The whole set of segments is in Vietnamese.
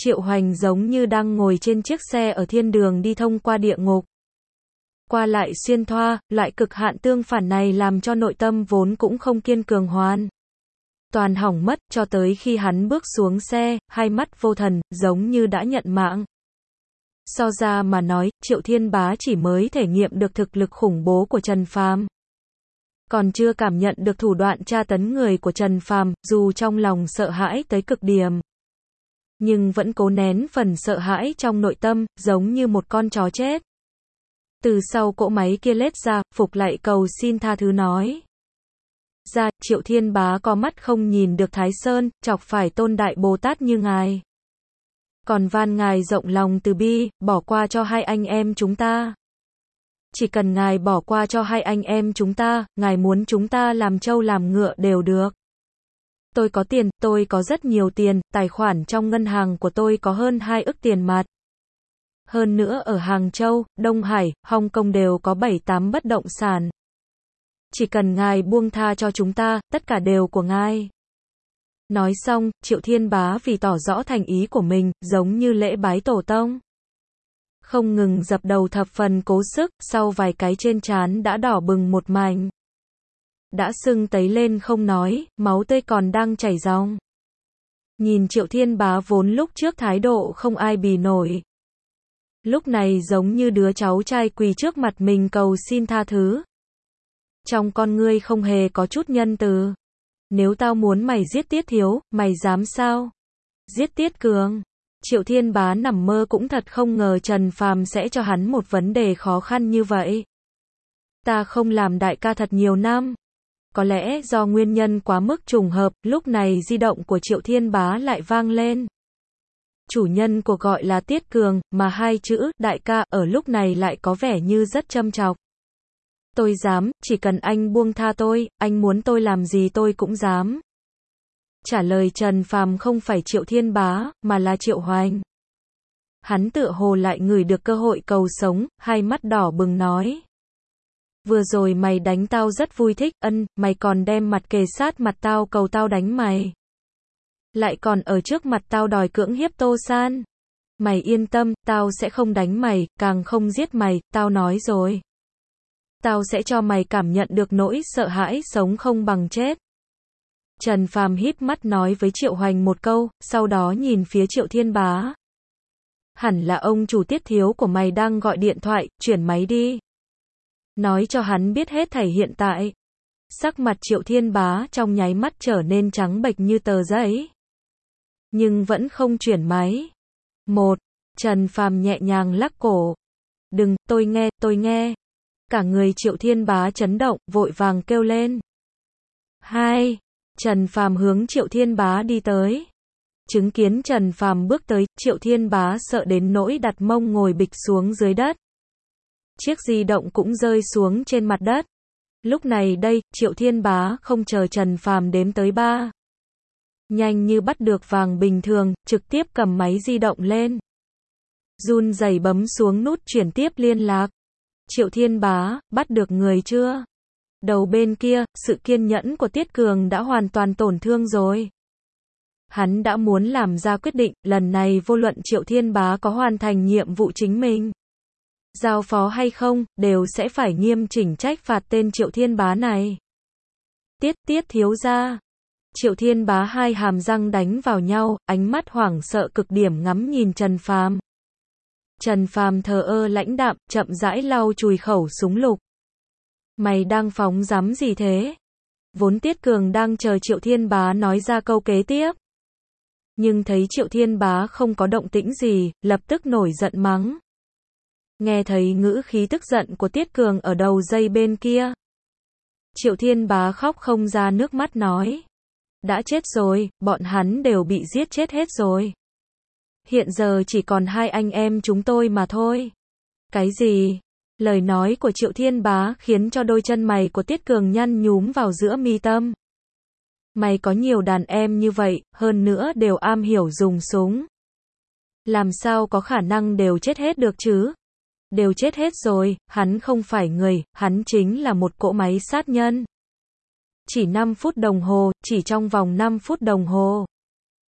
Triệu Hoành giống như đang ngồi trên chiếc xe ở thiên đường đi thông qua địa ngục. Qua lại xuyên thoa, loại cực hạn tương phản này làm cho nội tâm vốn cũng không kiên cường hoàn toàn hỏng mất, cho tới khi hắn bước xuống xe, hai mắt vô thần, giống như đã nhận mạng. So ra mà nói, Triệu Thiên Bá chỉ mới thể nghiệm được thực lực khủng bố của Trần Phàm, còn chưa cảm nhận được thủ đoạn tra tấn người của Trần Phàm, dù trong lòng sợ hãi tới cực điểm, nhưng vẫn cố nén phần sợ hãi trong nội tâm, giống như một con chó chết. Từ sau cỗ máy kia lết ra, Phục lại cầu xin tha thứ nói ra, Triệu Thiên Bá có mắt không nhìn được Thái Sơn, chọc phải Tôn Đại Bồ Tát như ngài. Còn van ngài rộng lòng từ bi, bỏ qua cho hai anh em chúng ta. Chỉ cần ngài bỏ qua cho hai anh em chúng ta, ngài muốn chúng ta làm trâu làm ngựa đều được. Tôi có tiền, tôi có rất nhiều tiền, tài khoản trong ngân hàng của tôi có hơn 2 ức tiền mặt. Hơn nữa ở Hàng Châu, Đông Hải, Hong Kong đều có 7-8 bất động sản. Chỉ cần ngài buông tha cho chúng ta, tất cả đều của ngài. Nói xong, Triệu Thiên Bá vì tỏ rõ thành ý của mình, giống như lễ bái tổ tông, không ngừng dập đầu thập phần cố sức, sau vài cái trên trán đã đỏ bừng một mảnh. Đã sưng tấy lên không nói, máu tươi còn đang chảy ròng. Nhìn Triệu Thiên Bá vốn lúc trước thái độ không ai bì nổi, lúc này giống như đứa cháu trai quỳ trước mặt mình cầu xin tha thứ. Trong con ngươi không hề có chút nhân từ. Nếu tao muốn mày giết Tiết Thiếu, mày dám sao? Giết Tiết Cường. Triệu Thiên Bá nằm mơ cũng thật không ngờ Trần Phàm sẽ cho hắn một vấn đề khó khăn như vậy. Ta không làm đại ca thật nhiều năm. Có lẽ do nguyên nhân quá mức trùng hợp, lúc này di động của Triệu Thiên Bá lại vang lên. Chủ nhân của gọi là Tiết Cường, mà hai chữ đại ca ở lúc này lại có vẻ như rất châm chọc. Tôi dám, chỉ cần anh buông tha tôi, anh muốn tôi làm gì tôi cũng dám. Trả lời Trần Phàm không phải Triệu Thiên Bá, mà là Triệu Hoành. Hắn tựa hồ lại ngửi được cơ hội cầu sống, hai mắt đỏ bừng nói. Vừa rồi mày đánh tao rất vui thích, mày còn đem mặt kề sát mặt tao cầu tao đánh mày. Lại còn ở trước mặt tao đòi cưỡng hiếp Tô San. Mày yên tâm, tao sẽ không đánh mày, càng không giết mày, tao nói rồi. Tao sẽ cho mày cảm nhận được nỗi sợ hãi sống không bằng chết. Trần Phàm híp mắt nói với Triệu Hoành một câu, sau đó nhìn phía Triệu Thiên Bá. Hẳn là ông chủ Tiết Thiếu của mày đang gọi điện thoại, chuyển máy đi. Nói cho hắn biết hết thảy hiện tại. Sắc mặt Triệu Thiên Bá trong nháy mắt trở nên trắng bệch như tờ giấy. Nhưng vẫn không chuyển máy. Trần Phàm nhẹ nhàng lắc cổ. Đừng, tôi nghe. Cả người Triệu Thiên Bá chấn động, vội vàng kêu lên. 2. Trần Phàm hướng Triệu Thiên Bá đi tới. Chứng kiến Trần Phàm bước tới, Triệu Thiên Bá sợ đến nỗi đặt mông ngồi bịch xuống dưới đất. Chiếc di động cũng rơi xuống trên mặt đất. Lúc này đây, Triệu Thiên Bá không chờ Trần Phàm đếm tới 3. Nhanh như bắt được vàng bình thường, trực tiếp cầm máy di động lên. Run rẩy bấm xuống nút chuyển tiếp liên lạc. Triệu Thiên Bá, bắt được người chưa? Đầu bên kia, sự kiên nhẫn của Tiết Cường đã hoàn toàn tổn thương rồi. Hắn đã muốn làm ra quyết định, lần này vô luận Triệu Thiên Bá có hoàn thành nhiệm vụ chính mình giao phó hay không, đều sẽ phải nghiêm chỉnh trách phạt tên Triệu Thiên Bá này. Tiết thiếu gia. Triệu Thiên Bá hai hàm răng đánh vào nhau, ánh mắt hoảng sợ cực điểm ngắm nhìn Trần Phàm. Trần Phàm thờ ơ lãnh đạm, chậm rãi lau chùi khẩu súng lục. Mày đang phóng dắm gì thế? Vốn Tiết Cường đang chờ Triệu Thiên Bá nói ra câu kế tiếp. Nhưng thấy Triệu Thiên Bá không có động tĩnh gì, lập tức nổi giận mắng. Nghe thấy ngữ khí tức giận của Tiết Cường ở đầu dây bên kia. Triệu Thiên Bá khóc không ra nước mắt nói. Đã chết rồi, bọn hắn đều bị giết chết hết rồi. Hiện giờ chỉ còn hai anh em chúng tôi mà thôi. Cái gì? Lời nói của Triệu Thiên Bá khiến cho đôi chân mày của Tiết Cường nhăn nhúm vào giữa mi tâm. Mày có nhiều đàn em như vậy, hơn nữa đều am hiểu dùng súng. Làm sao có khả năng đều chết hết được chứ? Đều chết hết rồi, hắn không phải người, hắn chính là một cỗ máy sát nhân. Chỉ 5 phút đồng hồ, chỉ trong vòng 5 phút đồng hồ.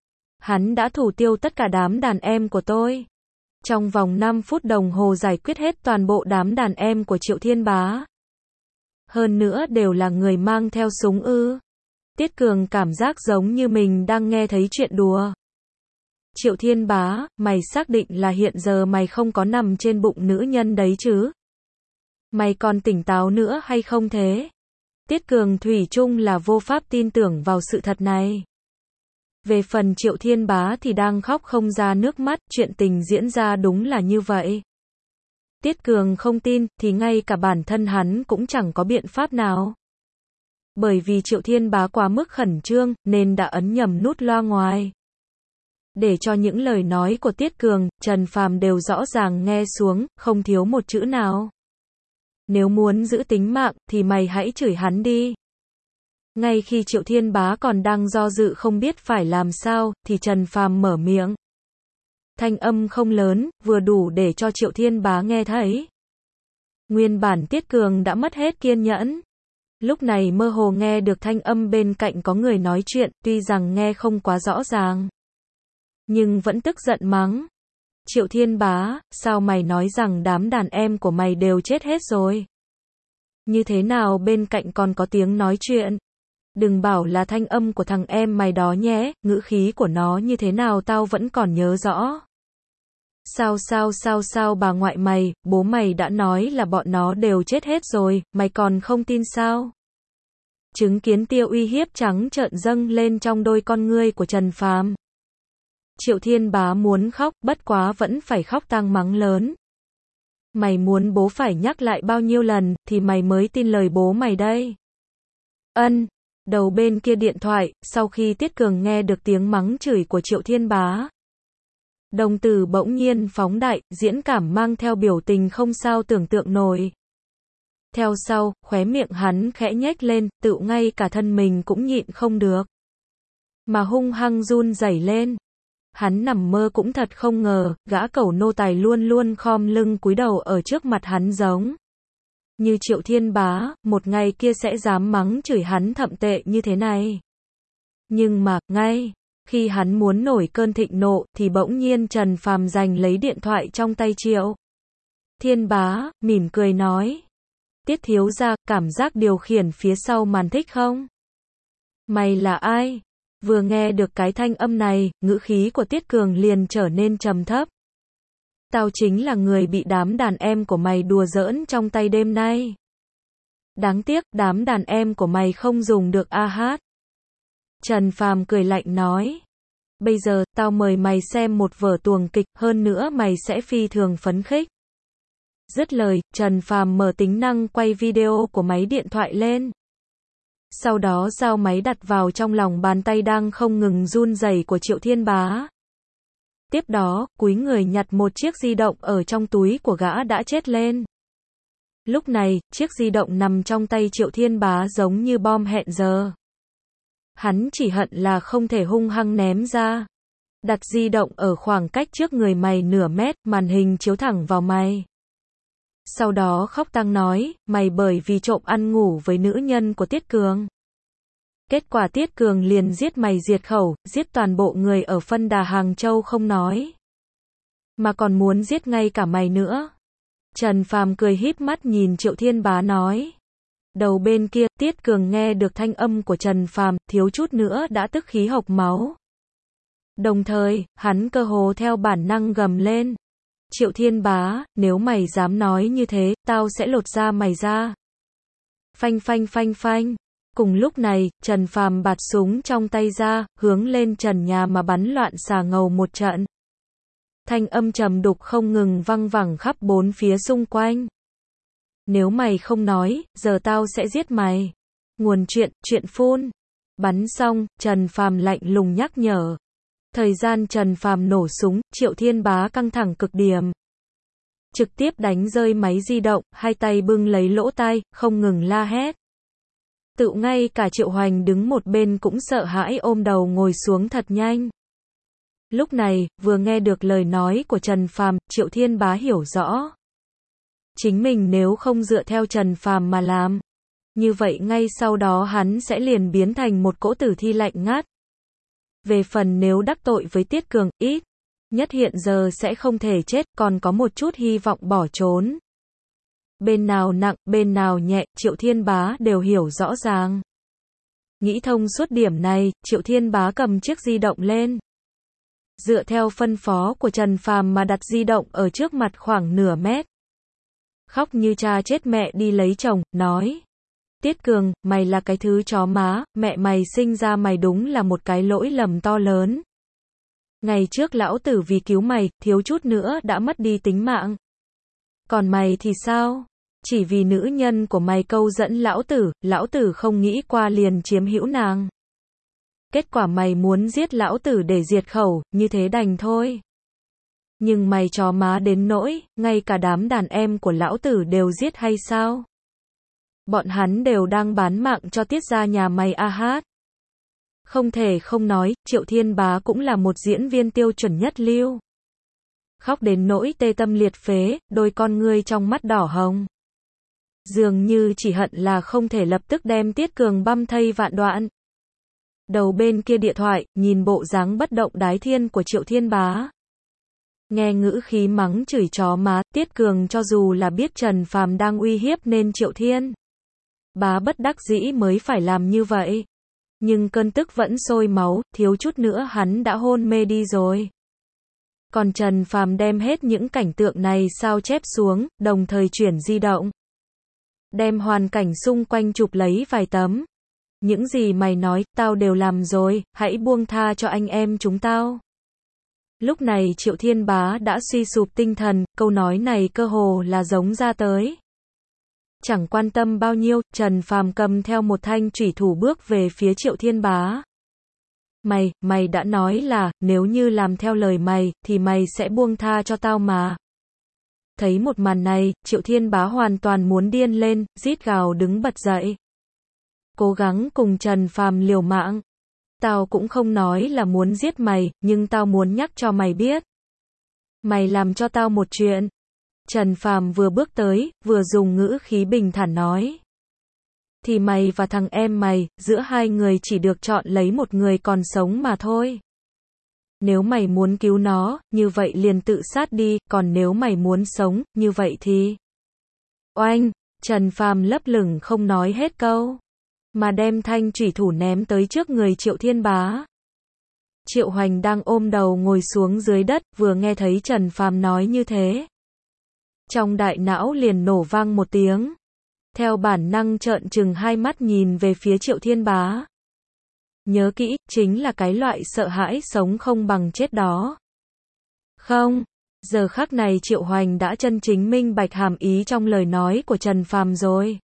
Hắn đã thủ tiêu tất cả đám đàn em của tôi. Trong vòng 5 phút đồng hồ giải quyết hết toàn bộ đám đàn em của Triệu Thiên Bá. Hơn nữa đều là người mang theo súng ư. Tiết Cường cảm giác giống như mình đang nghe thấy chuyện đùa. Triệu Thiên Bá, mày xác định là hiện giờ mày không có nằm trên bụng nữ nhân đấy chứ? Mày còn tỉnh táo nữa hay không thế? Tiết Cường thủy chung là vô pháp tin tưởng vào sự thật này. Về phần Triệu Thiên Bá thì đang khóc không ra nước mắt, chuyện tình diễn ra đúng là như vậy. Tiết Cường không tin, thì ngay cả bản thân hắn cũng chẳng có biện pháp nào. Bởi vì Triệu Thiên Bá quá mức khẩn trương, nên đã ấn nhầm nút loa ngoài. Để cho những lời nói của Tiết Cường, Trần Phàm đều rõ ràng nghe xuống, không thiếu một chữ nào. Nếu muốn giữ tính mạng, thì mày hãy chửi hắn đi. Ngay khi Triệu Thiên Bá còn đang do dự không biết phải làm sao, thì Trần Phàm mở miệng. Thanh âm không lớn, vừa đủ để cho Triệu Thiên Bá nghe thấy. Nguyên bản Tiết Cường đã mất hết kiên nhẫn. Lúc này mơ hồ nghe được thanh âm bên cạnh có người nói chuyện, tuy rằng nghe không quá rõ ràng. Nhưng vẫn tức giận mắng. Triệu Thiên Bá, sao mày nói rằng đám đàn em của mày đều chết hết rồi? Như thế nào bên cạnh còn có tiếng nói chuyện? Đừng bảo là thanh âm của thằng em mày đó nhé, ngữ khí của nó như thế nào tao vẫn còn nhớ rõ. Sao bà ngoại mày, bố mày đã nói là bọn nó đều chết hết rồi, mày còn không tin sao? Chứng kiến tia uy hiếp trắng trợn dâng lên trong đôi con ngươi của Trần Phàm. Triệu Thiên Bá muốn khóc, bất quá vẫn phải khóc tang mắng lớn. Mày muốn bố phải nhắc lại bao nhiêu lần, thì mày mới tin lời bố mày đây. Đầu bên kia điện thoại, sau khi Tiết Cường nghe được tiếng mắng chửi của Triệu Thiên Bá. Đồng tử bỗng nhiên phóng đại, diễn cảm mang theo biểu tình không sao tưởng tượng nổi. Theo sau, khóe miệng hắn khẽ nhếch lên, tự ngay cả thân mình cũng nhịn không được. Mà hung hăng run rẩy lên. Hắn nằm mơ cũng thật không ngờ, gã cẩu nô tài luôn luôn khom lưng cúi đầu ở trước mặt hắn giống như Triệu Thiên Bá, một ngày kia sẽ dám mắng chửi hắn thậm tệ như thế này. Nhưng mà, ngay khi hắn muốn nổi cơn thịnh nộ, thì bỗng nhiên Trần Phàm giành lấy điện thoại trong tay Triệu Thiên Bá, mỉm cười nói. Tiết thiếu gia, cảm giác điều khiển phía sau màn thích không? Mày là ai? Vừa nghe được cái thanh âm này, ngữ khí của Tiết Cường liền trở nên trầm thấp. Tao chính là người bị đám đàn em của mày đùa giỡn trong tay đêm nay. Đáng tiếc, đám đàn em của mày không dùng được hát. Trần Phàm cười lạnh nói. Bây giờ, tao mời mày xem một vở tuồng kịch, hơn nữa mày sẽ phi thường phấn khích. Dứt lời, Trần Phàm mở tính năng quay video của máy điện thoại lên. Sau đó giao máy đặt vào trong lòng bàn tay đang không ngừng run rẩy của Triệu Thiên Bá. Tiếp đó, cúi người nhặt một chiếc di động ở trong túi của gã đã chết lên. Lúc này, chiếc di động nằm trong tay Triệu Thiên Bá giống như bom hẹn giờ. Hắn chỉ hận là không thể hung hăng ném ra. Đặt di động ở khoảng cách trước người mày nửa mét, màn hình chiếu thẳng vào mày. Sau đó khóc tang nói, mày bởi vì trộm ăn ngủ với nữ nhân của Tiết Cường. Kết quả Tiết Cường liền giết mày diệt khẩu, giết toàn bộ người ở phân đà Hàng Châu không nói. Mà còn muốn giết ngay cả mày nữa. Trần Phàm cười híp mắt nhìn Triệu Thiên Bá nói. Đầu bên kia, Tiết Cường nghe được thanh âm của Trần Phàm, thiếu chút nữa đã tức khí hộc máu. Đồng thời, hắn cơ hồ theo bản năng gầm lên. Triệu Thiên Bá, nếu mày dám nói như thế, tao sẽ lột da mày ra. Phanh phanh phanh phanh. Cùng lúc này, Trần Phàm bạt súng trong tay ra, hướng lên trần nhà mà bắn loạn xà ngầu một trận. Thanh âm trầm đục không ngừng văng vẳng khắp bốn phía xung quanh. Nếu mày không nói, giờ tao sẽ giết mày. Nguồn chuyện phun. Bắn xong, Trần Phàm lạnh lùng nhắc nhở. Thời gian Trần Phàm nổ súng, Triệu Thiên Bá căng thẳng cực điểm. Trực tiếp đánh rơi máy di động, hai tay bưng lấy lỗ tai, không ngừng la hét. Tự ngay cả Triệu Hoành đứng một bên cũng sợ hãi ôm đầu ngồi xuống thật nhanh. Lúc này, vừa nghe được lời nói của Trần Phàm, Triệu Thiên Bá hiểu rõ. Chính mình nếu không dựa theo Trần Phàm mà làm, như vậy ngay sau đó hắn sẽ liền biến thành một cỗ tử thi lạnh ngắt. Về phần nếu đắc tội với Tiết Cường, ít nhất hiện giờ sẽ không thể chết, còn có một chút hy vọng bỏ trốn. Bên nào nặng, bên nào nhẹ, Triệu Thiên Bá đều hiểu rõ ràng. Nghĩ thông suốt điểm này, Triệu Thiên Bá cầm chiếc di động lên. Dựa theo phân phó của Trần Phàm mà đặt di động ở trước mặt khoảng nửa mét. Khóc như cha chết mẹ đi lấy chồng, nói. Tiết Cường, mày là cái thứ chó má, mẹ mày sinh ra mày đúng là một cái lỗi lầm to lớn. Ngày trước lão tử vì cứu mày, thiếu chút nữa đã mất đi tính mạng. Còn mày thì sao? Chỉ vì nữ nhân của mày câu dẫn lão tử không nghĩ qua liền chiếm hữu nàng. Kết quả mày muốn giết lão tử để diệt khẩu, như thế đành thôi. Nhưng mày chó má đến nỗi, ngay cả đám đàn em của lão tử đều giết hay sao? Bọn hắn đều đang bán mạng cho Tiết gia nhà mày a hát. Không thể không nói, Triệu Thiên Bá cũng là một diễn viên tiêu chuẩn nhất lưu. Khóc đến nỗi tê tâm liệt phế, đôi con ngươi trong mắt đỏ hồng. Dường như chỉ hận là không thể lập tức đem Tiết Cường băm thây vạn đoạn. Đầu bên kia điện thoại, nhìn bộ dáng bất động đái thiên của Triệu Thiên Bá. Nghe ngữ khí mắng chửi chó má, Tiết Cường cho dù là biết Trần Phàm đang uy hiếp nên Triệu Thiên Bá bất đắc dĩ mới phải làm như vậy. Nhưng cơn tức vẫn sôi máu, thiếu chút nữa hắn đã hôn mê đi rồi. Còn Trần Phàm đem hết những cảnh tượng này sao chép xuống, đồng thời chuyển di động. Đem hoàn cảnh xung quanh chụp lấy vài tấm. Những gì mày nói, tao đều làm rồi, hãy buông tha cho anh em chúng tao. Lúc này Triệu Thiên Bá đã suy sụp tinh thần, câu nói này cơ hồ là giống ra tới. Chẳng quan tâm bao nhiêu, Trần Phàm cầm theo một thanh chủy thủ bước về phía Triệu Thiên Bá. Mày đã nói là, nếu như làm theo lời mày, thì mày sẽ buông tha cho tao mà. Thấy một màn này, Triệu Thiên Bá hoàn toàn muốn điên lên, rít gào đứng bật dậy. Cố gắng cùng Trần Phàm liều mạng. Tao cũng không nói là muốn giết mày, nhưng tao muốn nhắc cho mày biết. Mày làm cho tao một chuyện. Trần Phàm vừa bước tới, vừa dùng ngữ khí bình thản nói. Thì mày và thằng em mày, giữa hai người chỉ được chọn lấy một người còn sống mà thôi. Nếu mày muốn cứu nó, như vậy liền tự sát đi, còn nếu mày muốn sống, như vậy thì... Oanh! Trần Phàm lấp lửng không nói hết câu. Mà đem thanh chủy thủ ném tới trước người Triệu Thiên Bá. Triệu Hoành đang ôm đầu ngồi xuống dưới đất, vừa nghe thấy Trần Phàm nói như thế. Trong đại não liền nổ vang một tiếng. Theo bản năng trợn trừng hai mắt nhìn về phía Triệu Thiên Bá. Nhớ kỹ, chính là cái loại sợ hãi sống không bằng chết đó. Không, giờ khắc này Triệu Hoành đã chân chính minh bạch hàm ý trong lời nói của Trần Phàm rồi.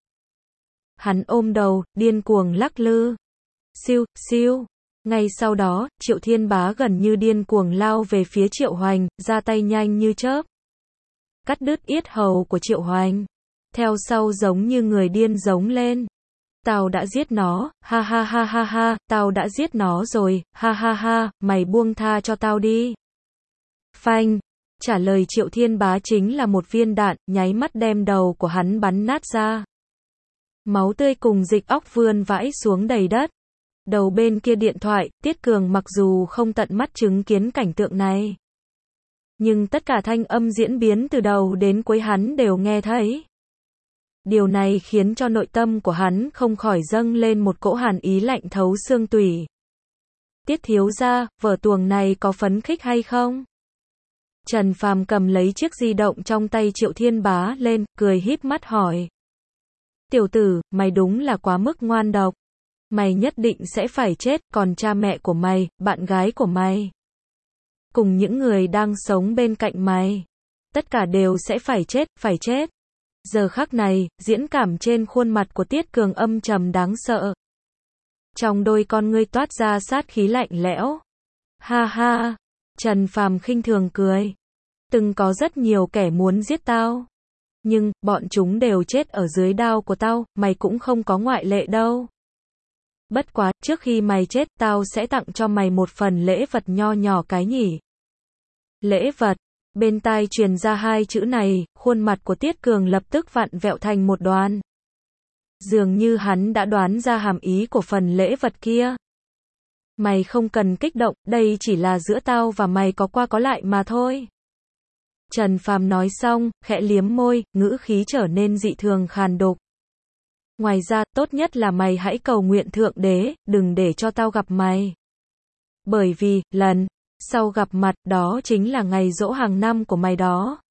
Hắn ôm đầu, điên cuồng lắc lư. Siêu, siêu. Ngay sau đó, Triệu Thiên Bá gần như điên cuồng lao về phía Triệu Hoành, ra tay nhanh như chớp. Cắt đứt yết hầu của Triệu Hoành. Theo sau giống như người điên giống lên. Tao đã giết nó, ha ha ha ha ha, tao đã giết nó rồi, ha ha ha, mày buông tha cho tao đi. Phanh, trả lời Triệu Thiên Bá chính là một viên đạn, nháy mắt đem đầu của hắn bắn nát ra. Máu tươi cùng dịch óc vươn vãi xuống đầy đất. Đầu bên kia điện thoại, Tiết Cường mặc dù không tận mắt chứng kiến cảnh tượng này. Nhưng tất cả thanh âm diễn biến từ đầu đến cuối hắn đều nghe thấy. Điều này khiến cho nội tâm của hắn không khỏi dâng lên một cỗ hàn ý lạnh thấu xương tủy. Tiết thiếu gia, vở tuồng này có phấn khích hay không? Trần Phàm cầm lấy chiếc di động trong tay Triệu Thiên Bá lên, cười híp mắt hỏi. Tiểu tử, mày đúng là quá mức ngoan độc. Mày nhất định sẽ phải chết, còn cha mẹ của mày, bạn gái của mày, cùng những người đang sống bên cạnh mày, tất cả đều sẽ phải chết, phải chết. Giờ khắc này, diễn cảm trên khuôn mặt của Tiết Cường âm trầm đáng sợ. Trong đôi con ngươi toát ra sát khí lạnh lẽo. Ha ha, Trần Phàm khinh thường cười. Từng có rất nhiều kẻ muốn giết tao. Nhưng, bọn chúng đều chết ở dưới đao của tao, mày cũng không có ngoại lệ đâu. Bất quá, trước khi mày chết, tao sẽ tặng cho mày một phần lễ vật nho nhỏ cái nhỉ. Lễ vật. Bên tai truyền ra hai chữ này, khuôn mặt của Tiết Cường lập tức vặn vẹo thành một đoàn. Dường như hắn đã đoán ra hàm ý của phần lễ vật kia. Mày không cần kích động, đây chỉ là giữa tao và mày có qua có lại mà thôi. Trần Phàm nói xong, khẽ liếm môi, ngữ khí trở nên dị thường khàn đục. Ngoài ra, tốt nhất là mày hãy cầu nguyện Thượng Đế, đừng để cho tao gặp mày. Bởi vì, lần sau gặp mặt, đó chính là ngày giỗ hàng năm của mày đó.